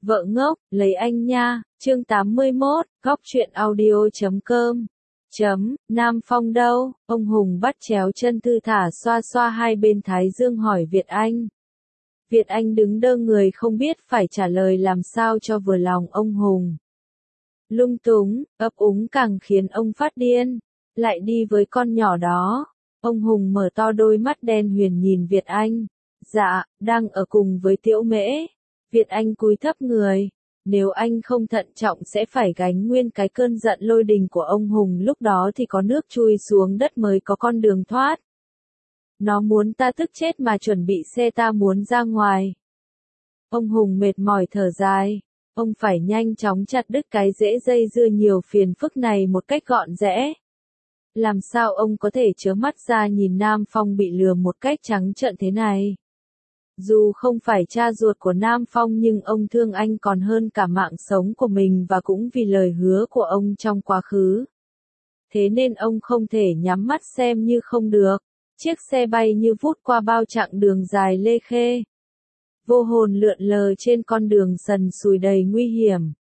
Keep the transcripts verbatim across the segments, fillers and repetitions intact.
Vợ ngốc, lấy anh nha, chương tám mươi mốt, góc truyện audio chấm com. Chấm, Nam Phong đâu? Ông Hùng bắt chéo chân thư thả xoa xoa hai bên thái dương hỏi Việt Anh. Việt Anh đứng đơ người không biết phải trả lời làm sao cho vừa lòng ông Hùng. Lung túng, ấp úng càng khiến ông phát điên. Lại đi với con nhỏ đó. Ông Hùng mở to đôi mắt đen huyền nhìn Việt Anh. Dạ, đang ở cùng với Tiểu Mễ. Việt Anh cúi thấp người. Nếu anh không thận trọng sẽ phải gánh nguyên cái cơn giận lôi đình của ông Hùng, lúc đó thì có nước chui xuống đất mới có con đường thoát. Nó muốn ta tức chết mà chuẩn bị xe ta muốn ra ngoài. Ông Hùng mệt mỏi thở dài. Ông phải nhanh chóng chặt đứt cái rễ dây dưa nhiều phiền phức này một cách gọn rẽ. Làm sao ông có thể trớ mắt ra nhìn Nam Phong bị lừa một cách trắng trợn thế này? Dù không phải cha ruột của Nam Phong nhưng ông thương anh còn hơn cả mạng sống của mình và cũng vì lời hứa của ông trong quá khứ. Thế nên ông không thể nhắm mắt xem như không được. Chiếc xe bay như vút qua bao chặng đường dài lê khê. Vô hồn lượn lờ trên con đường sần sùi đầy nguy hiểm.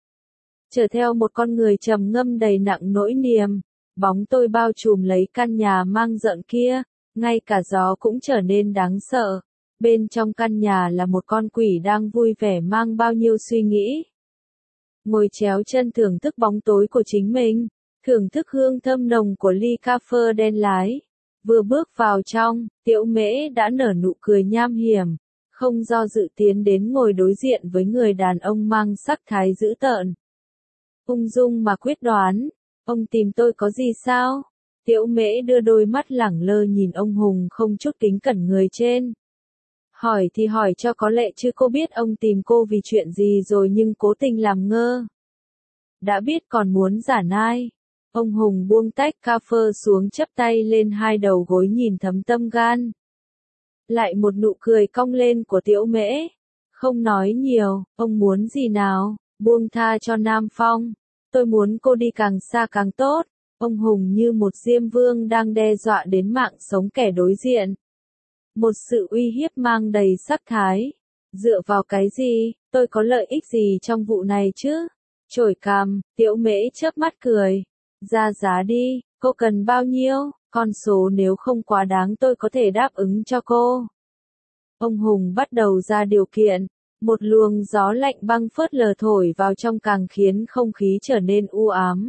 Chở theo một con người trầm ngâm đầy nặng nỗi niềm. Bóng tôi bao trùm lấy căn nhà mang rợn kia. Ngay cả gió cũng trở nên đáng sợ. Bên trong căn nhà là một con quỷ đang vui vẻ mang bao nhiêu suy nghĩ. Ngồi chéo chân thưởng thức bóng tối của chính mình, thưởng thức hương thơm nồng của ly cà phê đen lái. Vừa bước vào trong, Tiểu Mễ đã nở nụ cười nham hiểm, không do dự tiến đến ngồi đối diện với người đàn ông mang sắc thái dữ tợn. Ung dung mà quyết đoán, ông tìm tôi có gì sao? Tiểu Mễ đưa đôi mắt lẳng lơ nhìn ông Hùng không chút kính cẩn người trên. Hỏi thì hỏi cho có lệ chứ cô biết ông tìm cô vì chuyện gì rồi nhưng cố tình làm ngơ. Đã biết còn muốn giả nai. Ông Hùng buông tách cà phê xuống chắp tay lên hai đầu gối nhìn thấm tâm gan. Lại một nụ cười cong lên của Tiểu Mễ. Không nói nhiều, ông muốn gì nào, buông tha cho Nam Phong. Tôi muốn cô đi càng xa càng tốt. Ông Hùng như một diêm vương đang đe dọa đến mạng sống kẻ đối diện. Một sự uy hiếp mang đầy sắc thái. Dựa vào cái gì, tôi có lợi ích gì trong vụ này chứ? Chổi cằm, Tiểu Mễ chớp mắt cười. Ra giá đi, cô cần bao nhiêu? Con số nếu không quá đáng tôi có thể đáp ứng cho cô. Ông Hùng bắt đầu ra điều kiện. Một luồng gió lạnh băng phớt lờ thổi vào trong càng khiến không khí trở nên u ám.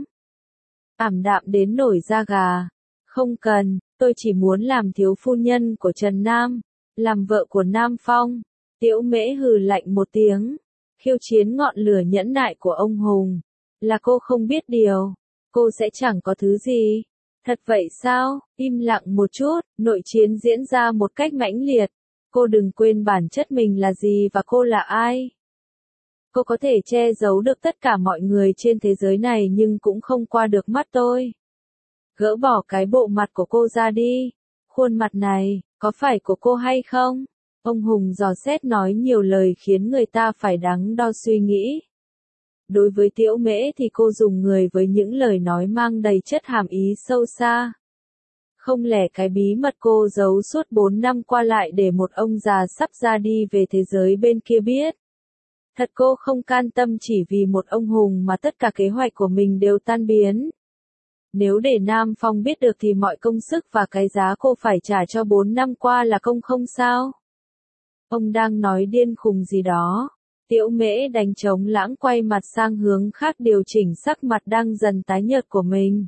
Ảm đạm đến nổi da gà. Không cần, tôi chỉ muốn làm thiếu phu nhân của Trần Nam, làm vợ của Nam Phong. Tiểu Mễ hừ lạnh một tiếng, khiêu chiến ngọn lửa nhẫn nại của ông Hùng. Là cô không biết điều, cô sẽ chẳng có thứ gì. Thật vậy sao? Im lặng một chút, nội chiến diễn ra một cách mãnh liệt. Cô đừng quên bản chất mình là gì và cô là ai. Cô có thể che giấu được tất cả mọi người trên thế giới này nhưng cũng không qua được mắt tôi. Gỡ bỏ cái bộ mặt của cô ra đi. Khuôn mặt này, có phải của cô hay không? Ông Hùng dò xét nói nhiều lời khiến người ta phải đắn đo suy nghĩ. Đối với Tiểu Mễ thì cô dùng người với những lời nói mang đầy chất hàm ý sâu xa. Không lẽ cái bí mật cô giấu suốt bốn năm qua lại để một ông già sắp ra đi về thế giới bên kia biết. Thật cô không can tâm chỉ vì một ông Hùng mà tất cả kế hoạch của mình đều tan biến. Nếu để Nam Phong biết được thì mọi công sức và cái giá cô phải trả cho bốn năm qua là công không sao? Ông đang nói điên khùng gì đó. Tiểu Mễ đánh trống lãng quay mặt sang hướng khác điều chỉnh sắc mặt đang dần tái nhợt của mình.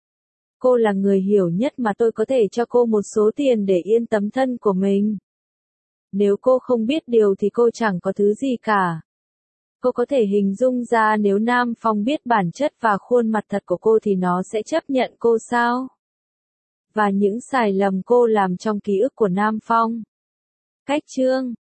Cô là người hiểu nhất mà tôi có thể cho cô một số tiền để yên tấm thân của mình. Nếu cô không biết điều thì cô chẳng có thứ gì cả. Cô có thể hình dung ra nếu Nam Phong biết bản chất và khuôn mặt thật của cô thì nó sẽ chấp nhận cô sao? Và những sai lầm cô làm trong ký ức của Nam Phong. Cách chương